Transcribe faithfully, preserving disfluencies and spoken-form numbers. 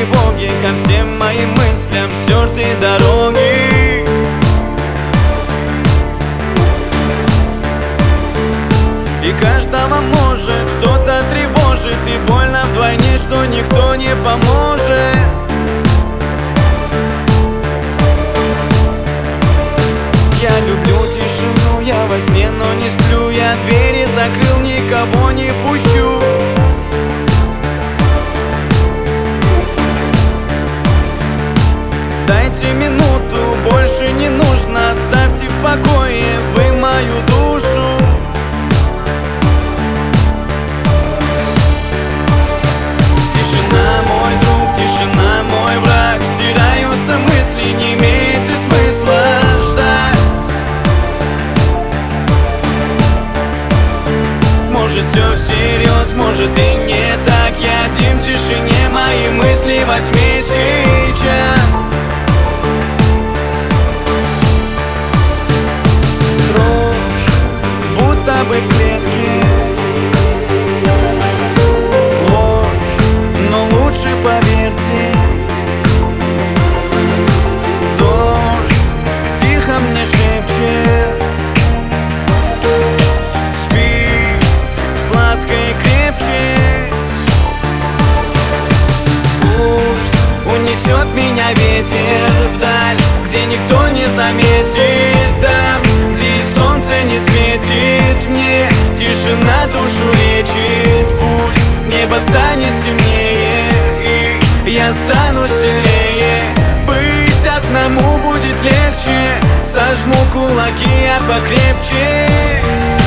тревоги, ко всем моим мыслям стертые дороги. И каждого может что-то тревожит, и больно вдвойне, что никто не поможет. Я люблю тишину, я во сне, но не сплю. Я двери закрыл, никого не пущу. Дайте минуту, больше не нужно, оставьте в покое вы мою душу. Тишина, мой друг, тишина, мой враг. Стираются мысли, не имеет и смысла ждать. Может все всерьез, может и не так. Я один в тишине, мои мысли во тьме сейчас. Будто бы в клетке ложь, но лучше поверьте. Дождь тихо мне шепчет: спи сладко и крепче. Пусть унесет меня ветер вдаль, где никто не заметит, там, где и солнце не светит мне. Тишина душу лечит, пусть небо станет темнее, и я стану сильнее. Быть одному будет легче, сожму кулаки, а покрепче.